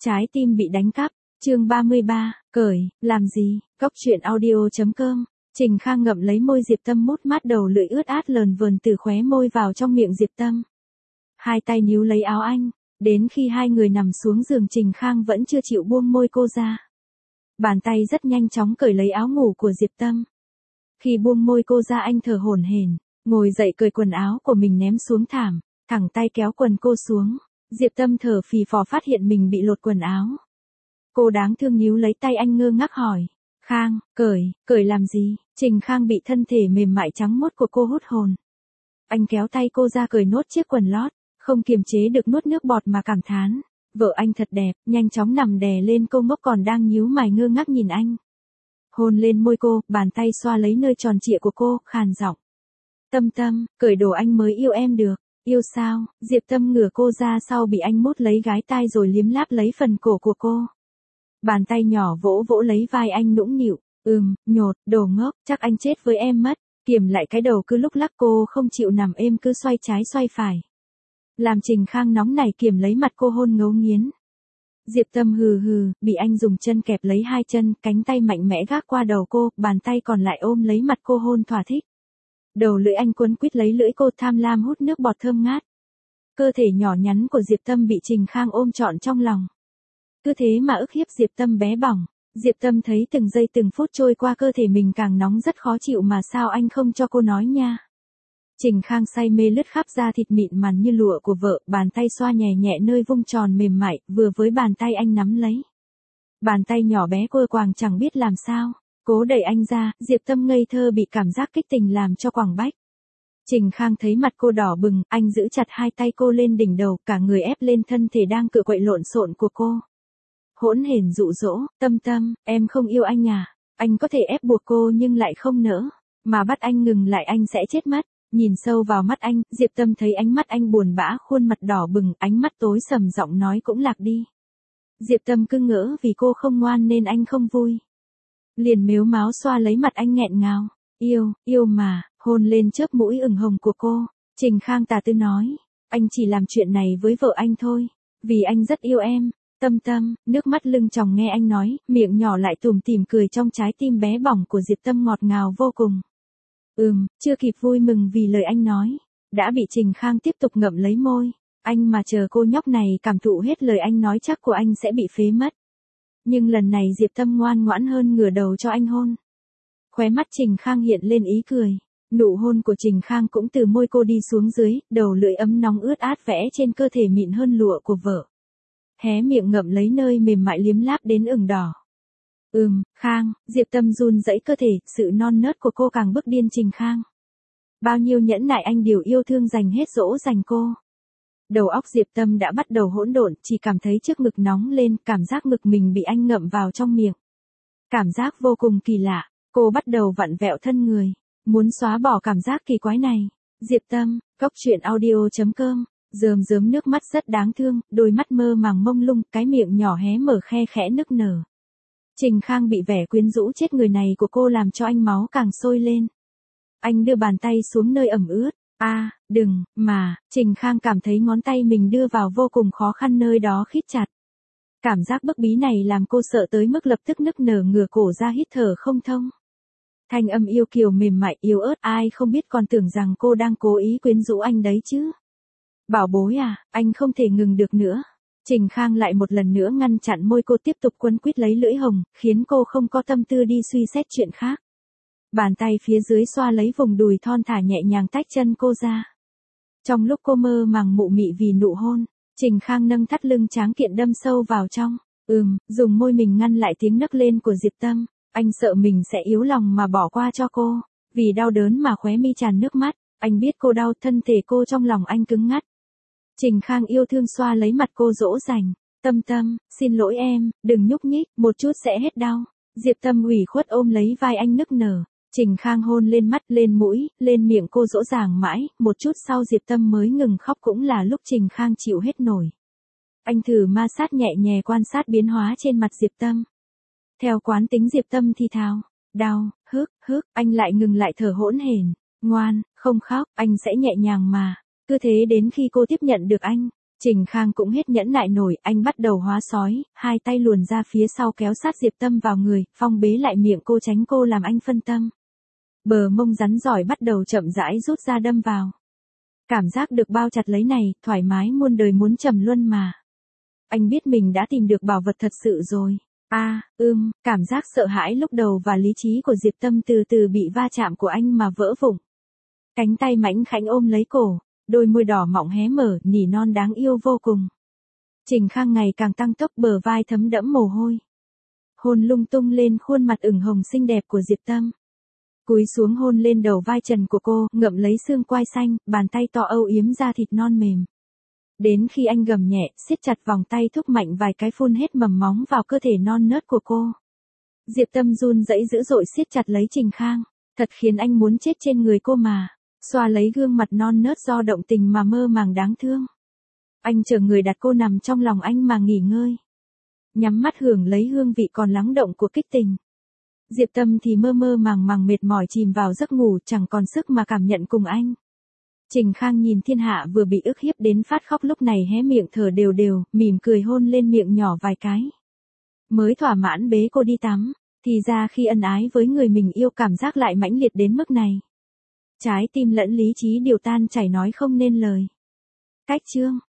Trái tim bị đánh cắp, chương 33, cởi, làm gì, Cốc truyện audio.com. Trình Khang ngậm lấy môi Diệp Tâm mút mát đầu lưỡi ướt át lờn vờn từ khóe môi vào trong miệng Diệp Tâm. Hai tay níu lấy áo anh, đến khi hai người nằm xuống giường Trình Khang vẫn chưa chịu buông môi cô ra. Bàn tay rất nhanh chóng cởi lấy áo ngủ của Diệp Tâm. Khi buông môi cô ra anh thở hổn hển, ngồi dậy cởi quần áo của mình ném xuống thảm, thẳng tay kéo quần cô xuống. Diệp Tâm thở phì phò phát hiện mình bị lột quần áo. Cô đáng thương níu lấy tay anh ngơ ngác hỏi. Khang, cởi làm gì? Trình Khang bị thân thể mềm mại trắng muốt của cô hút hồn. Anh kéo tay cô ra cởi nốt chiếc quần lót, không kiềm chế được nuốt nước bọt mà cảm thán. Vợ anh thật đẹp, nhanh chóng nằm đè lên cô ngốc còn đang nhíu mày ngơ ngác nhìn anh. Hôn lên môi cô, bàn tay xoa lấy nơi tròn trịa của cô, khàn giọng. Tâm, cởi đồ anh mới yêu em được. Yêu sao? Diệp Tâm ngửa cô ra sau bị anh mút lấy gái tai rồi liếm láp lấy phần cổ của cô. Bàn tay nhỏ vỗ vỗ lấy vai anh nũng nịu. Nhột, đồ ngốc, chắc anh chết với em mất. Kiềm lại cái đầu cứ lúc lắc cô không chịu nằm êm cứ xoay trái xoay phải. Làm Trình Khang nóng nảy kiềm lấy mặt cô hôn ngấu nghiến. Diệp Tâm hừ, bị anh dùng chân kẹp lấy hai chân, cánh tay mạnh mẽ gác qua đầu cô, bàn tay còn lại ôm lấy mặt cô hôn thỏa thích. Đầu lưỡi anh quấn quýt lấy lưỡi cô tham lam hút nước bọt thơm ngát. Cơ thể nhỏ nhắn của Diệp Tâm bị Trình Khang ôm trọn trong lòng. Cứ thế mà ức hiếp Diệp Tâm bé bỏng. Diệp Tâm thấy từng giây từng phút trôi qua cơ thể mình càng nóng rất khó chịu mà sao anh không cho cô nói nha. Trình Khang say mê lướt khắp da thịt mịn màng như lụa của vợ, bàn tay xoa nhẹ nhẹ nơi vung tròn mềm mại, vừa với bàn tay anh nắm lấy. Bàn tay nhỏ bé cô quàng chẳng biết làm sao, cố đẩy anh ra, Diệp Tâm ngây thơ bị cảm giác kích tình làm cho quàng bách. Trình Khang thấy mặt cô đỏ bừng, anh giữ chặt hai tay cô lên đỉnh đầu, cả người ép lên thân thể đang cựa quậy lộn xộn của cô. Hỗn hển dụ dỗ, Tâm, em không yêu anh à? Anh có thể ép buộc cô nhưng lại không nỡ, mà bắt anh ngừng lại anh sẽ chết mất. Nhìn sâu vào mắt anh, Diệp Tâm thấy ánh mắt anh buồn bã, khuôn mặt đỏ bừng, ánh mắt tối sầm giọng nói cũng lạc đi. Diệp Tâm cứ ngỡ vì cô không ngoan nên anh không vui. Liền mếu máo xoa lấy mặt anh nghẹn ngào. Yêu mà, hôn lên chớp mũi ửng hồng của cô. Trình Khang tà tư nói, anh chỉ làm chuyện này với vợ anh thôi, vì anh rất yêu em. Tâm, nước mắt lưng tròng nghe anh nói, miệng nhỏ lại tủm tỉm cười trong trái tim bé bỏng của Diệp Tâm ngọt ngào vô cùng. Chưa kịp vui mừng vì lời anh nói, đã bị Trình Khang tiếp tục ngậm lấy môi. Anh mà chờ cô nhóc này cảm thụ hết lời anh nói chắc của anh sẽ bị phế mất. Nhưng lần này Diệp Tâm ngoan ngoãn hơn ngửa đầu cho anh hôn. Khóe mắt Trình Khang hiện lên ý cười. Nụ hôn của Trình Khang cũng từ môi cô đi xuống dưới, đầu lưỡi ấm nóng ướt át vẽ trên cơ thể mịn hơn lụa của vợ. Hé miệng ngậm lấy nơi mềm mại liếm láp đến ửng đỏ. Khang, Diệp Tâm run rẩy cơ thể, sự non nớt của cô càng bức điên Trình Khang. Bao nhiêu nhẫn nại anh đều yêu thương dành hết dỗ dành cô. Đầu óc Diệp Tâm đã bắt đầu hỗn độn, chỉ cảm thấy trước ngực nóng lên, cảm giác ngực mình bị anh ngậm vào trong miệng. Cảm giác vô cùng kỳ lạ, cô bắt đầu vặn vẹo thân người, muốn xóa bỏ cảm giác kỳ quái này. Diệp Tâm, Cốc truyện audio.com. Rơm nước mắt rất đáng thương, đôi mắt mơ màng mông lung, cái miệng nhỏ hé mở khe khẽ nức nở. Trình Khang bị vẻ quyến rũ chết người này của cô làm cho anh máu càng sôi lên. Anh đưa bàn tay xuống nơi ẩm ướt. Đừng, mà, Trình Khang cảm thấy ngón tay mình đưa vào vô cùng khó khăn nơi đó khít chặt. Cảm giác bức bí này làm cô sợ tới mức lập tức nức nở ngửa cổ ra hít thở không thông. Thanh âm yêu kiều mềm mại yếu ớt ai không biết còn tưởng rằng cô đang cố ý quyến rũ anh đấy chứ. Bảo bối à, anh không thể ngừng được nữa. Trình Khang lại một lần nữa ngăn chặn môi cô tiếp tục quấn quýt lấy lưỡi hồng, khiến cô không có tâm tư đi suy xét chuyện khác. Bàn tay phía dưới xoa lấy vùng đùi thon thả nhẹ nhàng tách chân cô ra. Trong lúc cô mơ màng mụ mị vì nụ hôn, Trình Khang nâng thắt lưng tráng kiện đâm sâu vào trong. Dùng môi mình ngăn lại tiếng nấc lên của Diệp Tâm. Anh sợ mình sẽ yếu lòng mà bỏ qua cho cô. Vì đau đớn mà khóe mi tràn nước mắt, anh biết cô đau, thân thể cô trong lòng anh cứng ngắt. Trình Khang yêu thương xoa lấy mặt cô dỗ dành. Tâm, xin lỗi em, đừng nhúc nhích, một chút sẽ hết đau. Diệp Tâm ủy khuất ôm lấy vai anh nức nở. Trình Khang hôn lên mắt, lên mũi, lên miệng cô dỗ dàng mãi, một chút sau Diệp Tâm mới ngừng khóc cũng là lúc Trình Khang chịu hết nổi. Anh thử ma sát nhẹ nhẹ quan sát biến hóa trên mặt Diệp Tâm. Theo quán tính Diệp Tâm thì thào, đau, hức, anh lại ngừng lại thở hỗn hển. Ngoan, không khóc, anh sẽ nhẹ nhàng mà. Cứ thế đến khi cô tiếp nhận được anh, Trình Khang cũng hết nhẫn nại nổi, anh bắt đầu hóa sói, hai tay luồn ra phía sau kéo sát Diệp Tâm vào người, phong bế lại miệng cô tránh cô làm anh phân tâm. Bờ mông rắn giỏi bắt đầu chậm rãi rút ra đâm vào. Cảm giác được bao chặt lấy này, thoải mái muôn đời muốn trầm luân mà. Anh biết mình đã tìm được bảo vật thật sự rồi. Cảm giác sợ hãi lúc đầu và lý trí của Diệp Tâm từ từ bị va chạm của anh mà vỡ vụn. Cánh tay mảnh khảnh ôm lấy cổ, đôi môi đỏ mọng hé mở, nỉ non đáng yêu vô cùng. Trình Khang ngày càng tăng tốc, bờ vai thấm đẫm mồ hôi. Hôn lung tung lên khuôn mặt ửng hồng xinh đẹp của Diệp Tâm. Cúi xuống hôn lên đầu vai trần của cô, ngậm lấy xương quai xanh, bàn tay to âu yếm da thịt non mềm. Đến khi anh gầm nhẹ, siết chặt vòng tay thúc mạnh vài cái phun hết mầm móng vào cơ thể non nớt của cô. Diệp Tâm run rẩy dữ dội siết chặt lấy Trình Khang, thật khiến anh muốn chết trên người cô mà. Xoa lấy gương mặt non nớt do động tình mà mơ màng đáng thương. Anh chờ người đặt cô nằm trong lòng anh mà nghỉ ngơi. Nhắm mắt hưởng lấy hương vị còn lắng động của kích tình. Diệp Tâm thì mơ mơ màng màng mệt mỏi chìm vào giấc ngủ, chẳng còn sức mà cảm nhận cùng anh. Trình Khang nhìn thiên hạ vừa bị ức hiếp đến phát khóc lúc này hé miệng thở đều đều, mỉm cười hôn lên miệng nhỏ vài cái. Mới thỏa mãn bế cô đi tắm, thì ra khi ân ái với người mình yêu cảm giác lại mãnh liệt đến mức này. Trái tim lẫn lý trí đều tan chảy nói không nên lời. Cách chương